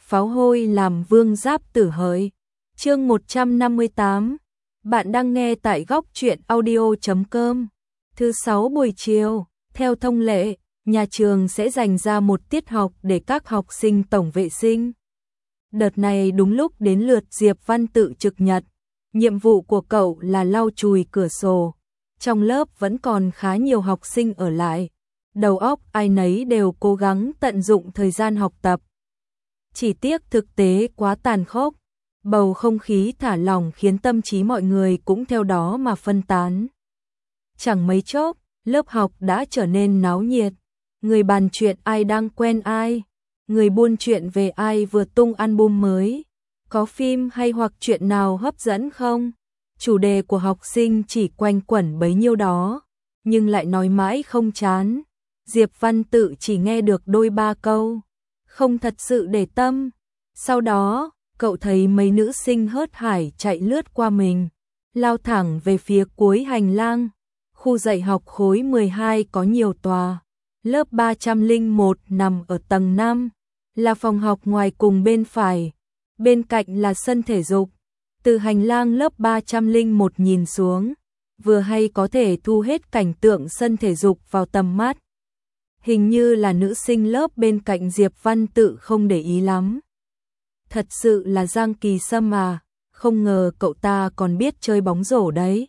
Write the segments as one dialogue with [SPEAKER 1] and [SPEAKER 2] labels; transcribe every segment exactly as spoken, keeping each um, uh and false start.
[SPEAKER 1] pháo hôi làm vương giáp tử hỡi. Chương một trăm năm mươi tám. Bạn đang nghe tại góc truyện audio chấm com. Thứ sáu buổi chiều, theo thông lệ, nhà trường sẽ dành ra một tiết học để các học sinh tổng vệ sinh. Đợt này đúng lúc đến lượt Diệp Văn Tự trực nhật. Nhiệm vụ của cậu là lau chùi cửa sổ. Trong lớp vẫn còn khá nhiều học sinh ở lại. Đầu óc ai nấy đều cố gắng tận dụng thời gian học tập. Chỉ tiếc thực tế quá tàn khốc. Bầu không khí thả lỏng khiến tâm trí mọi người cũng theo đó mà phân tán. Chẳng mấy chốc, lớp học đã trở nên náo nhiệt. Người bàn chuyện ai đang quen ai, người buôn chuyện về ai vừa tung album mới, có phim hay hoặc chuyện nào hấp dẫn không? Chủ đề của học sinh chỉ quanh quẩn bấy nhiêu đó, nhưng lại nói mãi không chán. Diệp Văn Tự chỉ nghe được đôi ba câu, không thật sự để tâm. Sau đó, cậu thấy mấy nữ sinh hớt hải chạy lướt qua mình, lao thẳng về phía cuối hành lang. Khu dạy học khối mười hai có nhiều tòa. Lớp ba trăm lẻ một nằm ở tầng năm, là phòng học ngoài cùng bên phải, bên cạnh là sân thể dục. Từ hành lang lớp ba trăm lẻ một nhìn xuống, vừa hay có thể thu hết cảnh tượng sân thể dục vào tầm mắt. Hình như là nữ sinh lớp bên cạnh Diệp Văn Tự không để ý lắm. Thật sự là Giang Kỳ Sâm à, không ngờ cậu ta còn biết chơi bóng rổ đấy.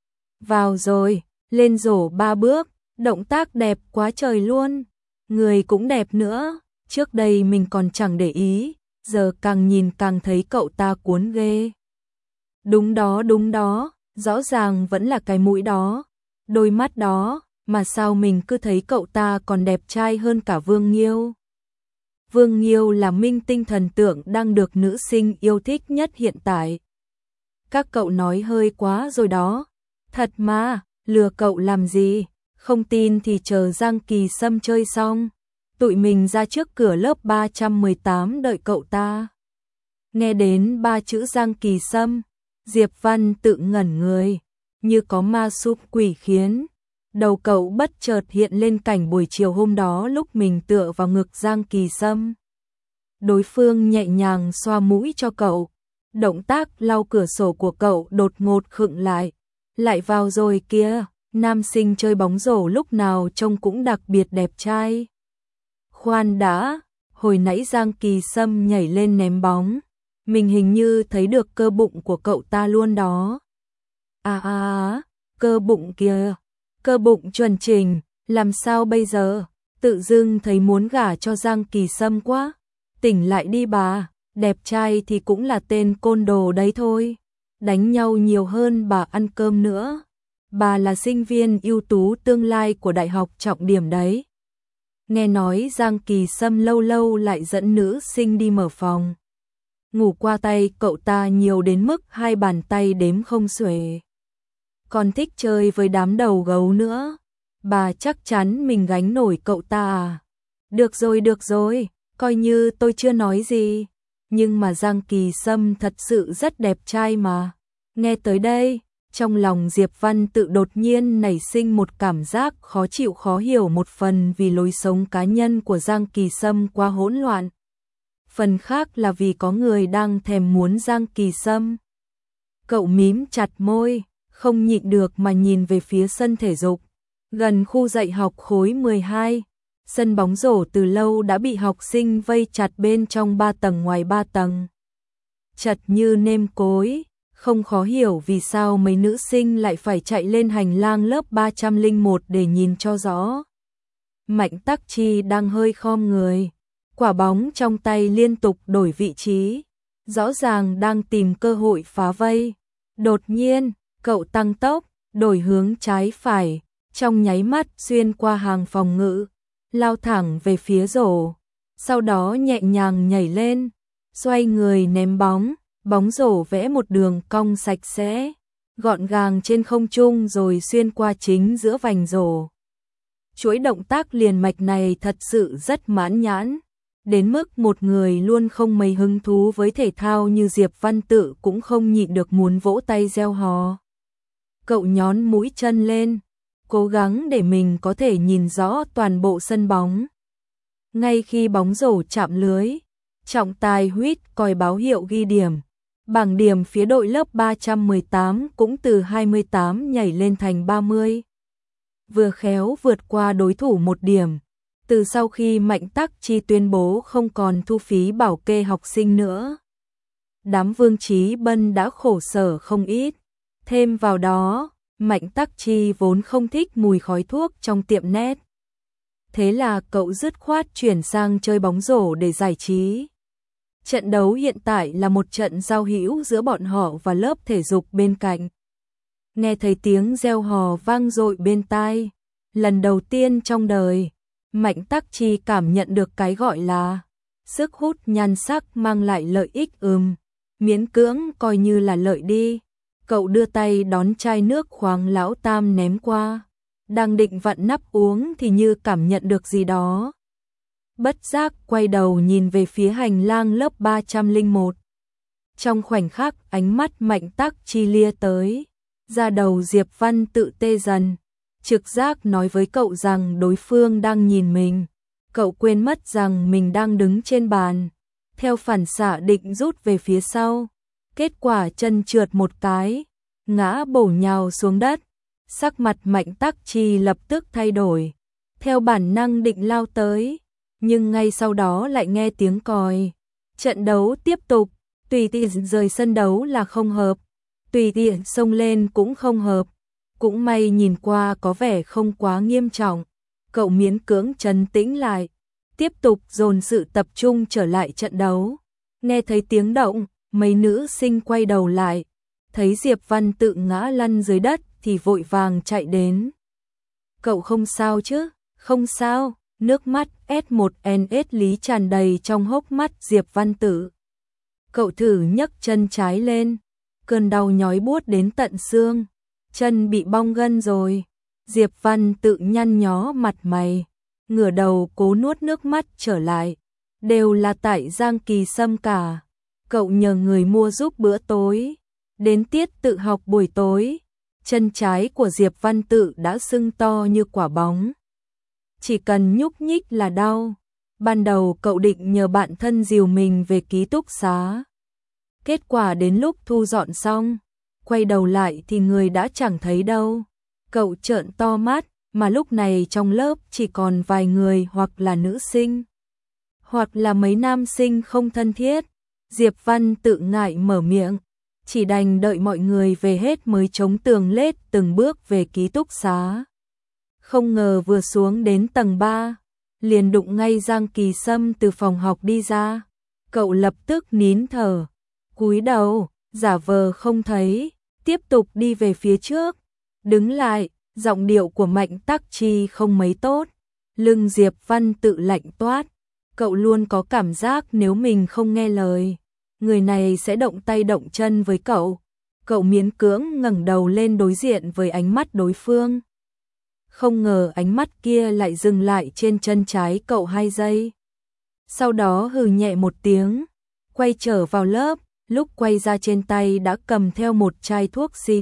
[SPEAKER 1] Vào rồi, lên rổ ba bước, động tác đẹp quá trời luôn, người cũng đẹp nữa, trước đây mình còn chẳng để ý, giờ càng nhìn càng thấy cậu ta cuốn ghê. Đúng đó đúng đó, rõ ràng vẫn là cái mũi đó, đôi mắt đó, mà sao mình cứ thấy cậu ta còn đẹp trai hơn cả Vương Nghiêu. Vương Nghiêu là minh tinh thần tượng đang được nữ sinh yêu thích nhất hiện tại. Các cậu nói hơi quá rồi đó, thật mà, lừa cậu làm gì, không tin thì chờ Giang Kỳ Sâm chơi xong, tụi mình ra trước cửa lớp ba trăm mười tám đợi cậu ta. Nghe đến ba chữ Giang Kỳ Sâm, Diệp Văn Tự ngẩn người, như có ma súp quỷ khiến. Đầu cậu bất chợt hiện lên cảnh buổi chiều hôm đó lúc mình tựa vào ngực Giang Kỳ Sâm. Đối phương nhẹ nhàng xoa mũi cho cậu, động tác lau cửa sổ của cậu đột ngột khựng lại. Lại vào rồi kia, nam sinh chơi bóng rổ lúc nào trông cũng đặc biệt đẹp trai. Khoan đã, hồi nãy Giang Kỳ Sâm nhảy lên ném bóng, mình hình như thấy được cơ bụng của cậu ta luôn đó. À à à, cơ bụng kìa, cơ bụng chuẩn chỉnh, làm sao bây giờ, tự dưng thấy muốn gả cho Giang Kỳ Sâm quá. Tỉnh lại đi bà, đẹp trai thì cũng là tên côn đồ đấy thôi. Đánh nhau nhiều hơn bà ăn cơm nữa. Bà là sinh viên ưu tú tương lai của đại học trọng điểm đấy. Nghe nói Giang Kỳ Sâm lâu lâu lại dẫn nữ sinh đi mở phòng. Ngủ qua tay cậu ta nhiều đến mức hai bàn tay đếm không xuể. Còn thích chơi với đám đầu gấu nữa. Bà chắc chắn mình gánh nổi cậu ta à? Được rồi được rồi, coi như tôi chưa nói gì. Nhưng mà Giang Kỳ Sâm thật sự rất đẹp trai mà. Nghe tới đây, trong lòng Diệp Văn Tự đột nhiên nảy sinh một cảm giác khó chịu khó hiểu, một phần vì lối sống cá nhân của Giang Kỳ Sâm quá hỗn loạn. Phần khác là vì có người đang thèm muốn Giang Kỳ Sâm. Cậu mím chặt môi, không nhịn được mà nhìn về phía sân thể dục. Gần khu dạy học khối mười hai, sân bóng rổ từ lâu đã bị học sinh vây chặt bên trong ba tầng ngoài ba tầng. Chật như nêm cối, không khó hiểu vì sao mấy nữ sinh lại phải chạy lên hành lang lớp ba trăm lẻ một để nhìn cho rõ. Mạnh Tắc Chi đang hơi khom người, quả bóng trong tay liên tục đổi vị trí, rõ ràng đang tìm cơ hội phá vây. Đột nhiên, cậu tăng tốc, đổi hướng trái phải, trong nháy mắt xuyên qua hàng phòng ngự, lao thẳng về phía rổ, sau đó nhẹ nhàng nhảy lên, xoay người ném bóng, bóng rổ vẽ một đường cong sạch sẽ, gọn gàng trên không trung rồi xuyên qua chính giữa vành rổ. Chuỗi động tác liền mạch này thật sự rất mãn nhãn, đến mức một người luôn không mấy hứng thú với thể thao như Diệp Văn Tự cũng không nhịn được muốn vỗ tay reo hò. Cậu nhón mũi chân lên, cố gắng để mình có thể nhìn rõ toàn bộ sân bóng. Ngay khi bóng rổ chạm lưới, Trọng tài huýt còi báo hiệu ghi điểm. Bảng điểm phía đội lớp ba trăm mười tám cũng từ hai mươi tám nhảy lên thành ba mươi. Vừa khéo vượt qua đối thủ một điểm. Từ sau khi Mạnh Tắc Chi tuyên bố không còn thu phí bảo kê học sinh nữa, đám Vương Chí Bân đã khổ sở không ít. Thêm vào đó, Mạnh Tắc Chi vốn không thích mùi khói thuốc trong tiệm net. Thế là cậu dứt khoát chuyển sang chơi bóng rổ để giải trí. Trận đấu hiện tại là một trận giao hữu giữa bọn họ và lớp thể dục bên cạnh. Nghe thấy tiếng reo hò vang dội bên tai, lần đầu tiên trong đời, Mạnh Tắc Chi cảm nhận được cái gọi là sức hút nhan sắc mang lại lợi ích ừm, miễn cưỡng coi như là lợi đi. Cậu đưa tay đón chai nước khoáng lão tam ném qua, đang định vặn nắp uống thì như cảm nhận được gì đó. Bất giác quay đầu nhìn về phía hành lang lớp ba trăm lẻ một. Trong khoảnh khắc ánh mắt Mạnh Tắc Chi lia tới, da đầu Diệp Văn tự tê dần, trực giác nói với cậu rằng đối phương đang nhìn mình. Cậu quên mất rằng mình đang đứng trên bàn, theo phản xạ định rút về phía sau. Kết quả chân trượt một cái, ngã bổ nhào xuống đất. Sắc mặt Mạnh Tắc Chi lập tức thay đổi, theo bản năng định lao tới, nhưng ngay sau đó lại nghe tiếng còi. Trận đấu tiếp tục, tùy tiện rời sân đấu là không hợp, tùy tiện xông lên cũng không hợp. Cũng may nhìn qua có vẻ không quá nghiêm trọng, cậu miễn cưỡng trấn tĩnh lại, tiếp tục dồn sự tập trung trở lại trận đấu. Nghe thấy tiếng động, mấy nữ sinh quay đầu lại, thấy Diệp Văn tự ngã lăn dưới đất thì vội vàng chạy đến. Cậu không sao chứ? Không sao. Nước mắt S một N S lý tràn đầy trong hốc mắt Diệp Văn Tự. Cậu thử nhấc chân trái lên, cơn đau nhói buốt đến tận xương, chân bị bong gân rồi. Diệp Văn Tự nhăn nhó mặt mày, ngửa đầu cố nuốt nước mắt trở lại. Đều là tại Giang Kỳ Sâm cả. Cậu nhờ người mua giúp bữa tối, đến tiết tự học buổi tối, chân trái của Diệp Văn Tự đã sưng to như quả bóng. Chỉ cần nhúc nhích là đau. Ban đầu cậu định nhờ bạn thân dìu mình về ký túc xá. Kết quả đến lúc thu dọn xong, quay đầu lại thì người đã chẳng thấy đâu. Cậu trợn to mắt, mà lúc này trong lớp chỉ còn vài người hoặc là nữ sinh, hoặc là mấy nam sinh không thân thiết. Diệp Văn Tự ngại mở miệng, chỉ đành đợi mọi người về hết mới chống tường lết từng bước về ký túc xá. Không ngờ vừa xuống đến tầng ba, liền đụng ngay Giang Kỳ Sâm từ phòng học đi ra. Cậu lập tức nín thở, cúi đầu, giả vờ không thấy, tiếp tục đi về phía trước. Đứng lại, giọng điệu của Mạnh Tắc Chi không mấy tốt. Lưng Diệp Văn Tự lạnh toát. Cậu luôn có cảm giác nếu mình không nghe lời, người này sẽ động tay động chân với cậu. Cậu miễn cưỡng ngẩng đầu lên đối diện với ánh mắt đối phương. Không ngờ ánh mắt kia lại dừng lại trên chân trái cậu hai giây. Sau đó hừ nhẹ một tiếng, quay trở vào lớp, lúc quay ra trên tay đã cầm theo một chai thuốc xịt.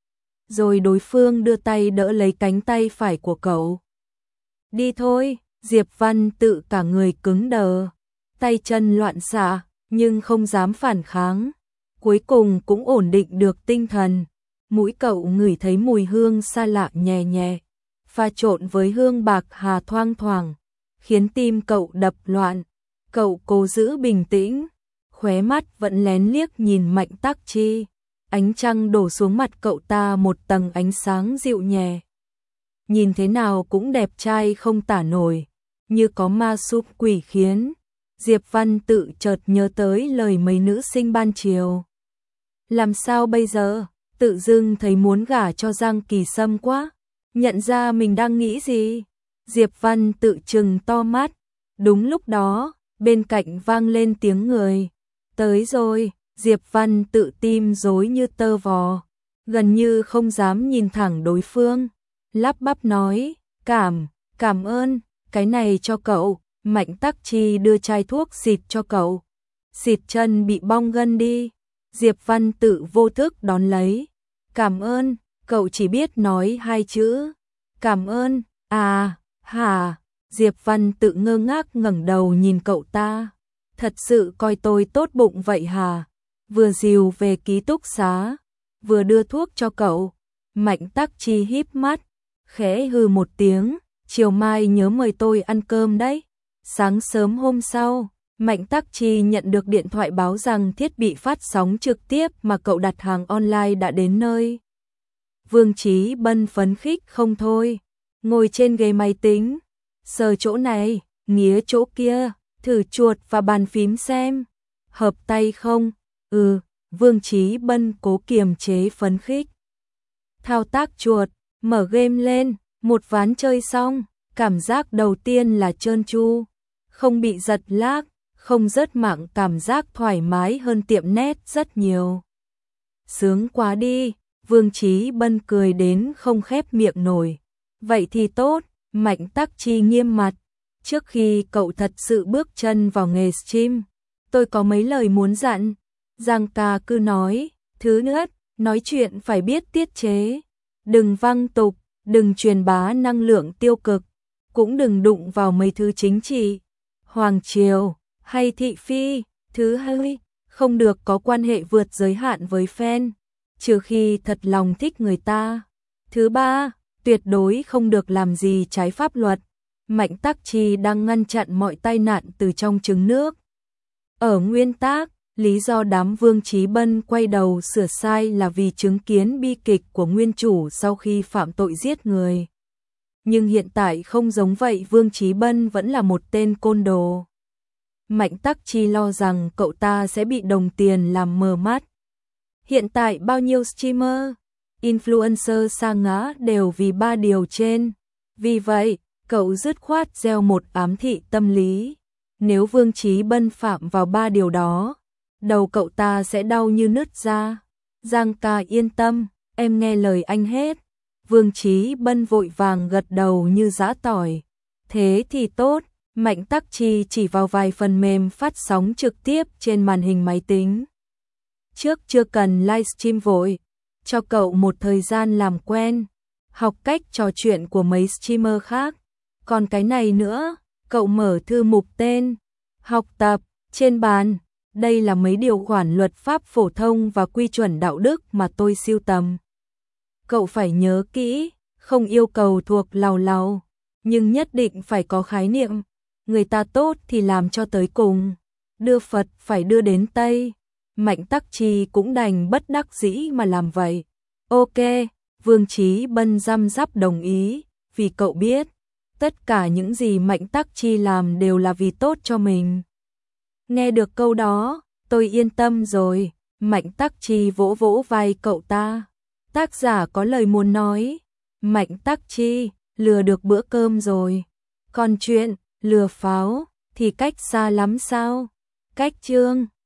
[SPEAKER 1] Rồi đối phương đưa tay đỡ lấy cánh tay phải của cậu. Đi thôi. Diệp Văn Tự cả người cứng đờ, tay chân loạn xạ, nhưng không dám phản kháng. Cuối cùng cũng ổn định được tinh thần. Mũi cậu ngửi thấy mùi hương xa lạ nhẹ nhẹ, pha trộn với hương bạc hà thoang thoảng, khiến tim cậu đập loạn. Cậu cố giữ bình tĩnh, khóe mắt vẫn lén liếc nhìn Mạnh Tắc Chi. Ánh trăng đổ xuống mặt cậu ta một tầng ánh sáng dịu nhẹ. Nhìn thế nào cũng đẹp trai không tả nổi, như có ma súp quỷ khiến. Diệp Văn Tự chợt nhớ tới lời mấy nữ sinh ban chiều. Làm sao bây giờ? Tự dưng thấy muốn gả cho Giang Kỳ Sâm quá. Nhận ra mình đang nghĩ gì? Diệp Văn Tự trừng to mắt. Đúng lúc đó, bên cạnh vang lên tiếng người. Tới rồi. Diệp Văn Tự tim rối như tơ vò, gần như không dám nhìn thẳng đối phương. Lắp bắp nói, cảm, cảm ơn, cái này cho cậu. Mạnh Tắc Chi đưa chai thuốc xịt cho cậu. Xịt chân bị bong gân đi. Diệp Văn Tự vô thức đón lấy. Cảm ơn, cậu chỉ biết nói hai chữ. Cảm ơn, à, hả. Diệp Văn Tự ngơ ngác ngẩng đầu nhìn cậu ta. thật sự coi tôi tốt bụng vậy hả? Vừa dìu về ký túc xá, vừa đưa thuốc cho cậu. Mạnh Tắc Chi híp mắt, khẽ hừ một tiếng, chiều mai nhớ mời tôi ăn cơm đấy. Sáng sớm hôm sau, Mạnh Tắc Chi nhận được điện thoại báo rằng thiết bị phát sóng trực tiếp mà cậu đặt hàng online đã đến nơi. Vương Chí Bân phấn khích không thôi, ngồi trên ghế máy tính, sờ chỗ này, nghía chỗ kia, thử chuột và bàn phím xem. Hợp tay không? Ừ, Vương Chí Bân cố kiềm chế phấn khích. Thao tác chuột, mở game lên, một ván chơi xong, cảm giác đầu tiên là trơn tru, không bị giật lag, không rớt mạng, cảm giác thoải mái hơn tiệm net rất nhiều. Sướng quá đi, Vương Chí Bân cười đến không khép miệng nổi. Vậy thì tốt, Mạnh Tắc Chi nghiêm mặt. Trước khi cậu thật sự bước chân vào nghề stream, tôi có mấy lời muốn dặn. Giang ca cứ nói, thứ nhất, nói chuyện phải biết tiết chế. Đừng văng tục, đừng truyền bá năng lượng tiêu cực, cũng đừng đụng vào mấy thứ chính trị, hoàng triều hay thị phi. Thứ hai, không được có quan hệ vượt giới hạn với fan, trừ khi thật lòng thích người ta. Thứ ba, tuyệt đối không được làm gì trái pháp luật. Mạnh Tắc Chi đang ngăn chặn mọi tai nạn từ trong trứng nước. Ở nguyên tác, lý do đám Vương Chí Bân quay đầu sửa sai là vì chứng kiến bi kịch của nguyên chủ sau khi phạm tội giết người. Nhưng hiện tại không giống vậy, Vương Chí Bân vẫn là một tên côn đồ. Mạnh Tắc Chi lo rằng cậu ta sẽ bị đồng tiền làm mờ mắt. Hiện tại bao nhiêu streamer, influencer sa ngã đều vì ba điều trên. Vì vậy, cậu dứt khoát gieo một ám thị tâm lý. Nếu Vương Chí Bân phạm vào ba điều đó, đầu cậu ta sẽ đau như nứt ra. Giang ca yên tâm, em nghe lời anh hết. Vương Chí Bân vội vàng gật đầu như giã tỏi. Thế thì tốt, Mạnh Tắc Chi chỉ vào vài phần mềm phát sóng trực tiếp trên màn hình máy tính. Trước chưa cần livestream vội, cho cậu một thời gian làm quen, học cách trò chuyện của mấy streamer khác. Còn cái này nữa, cậu mở thư mục tên, học tập, trên bàn. Đây là mấy điều khoản luật pháp phổ thông và quy chuẩn đạo đức mà tôi sưu tầm. Cậu phải nhớ kỹ, không yêu cầu thuộc lào lào, nhưng nhất định phải có khái niệm. Người ta tốt thì làm cho tới cùng, đưa Phật phải đưa đến Tây. Mạnh Tắc Chi cũng đành bất đắc dĩ mà làm vậy. Ok, Vương Chí Bân răm rắp đồng ý, vì cậu biết, tất cả những gì Mạnh Tắc Chi làm đều là vì tốt cho mình. Nghe được câu đó, tôi yên tâm rồi. Mạnh Tắc Chi vỗ vỗ vai cậu ta. Tác giả có lời muốn nói. Mạnh Tắc Chi, lừa được bữa cơm rồi. Còn chuyện, lừa pháo, thì cách xa lắm sao? Cách chương.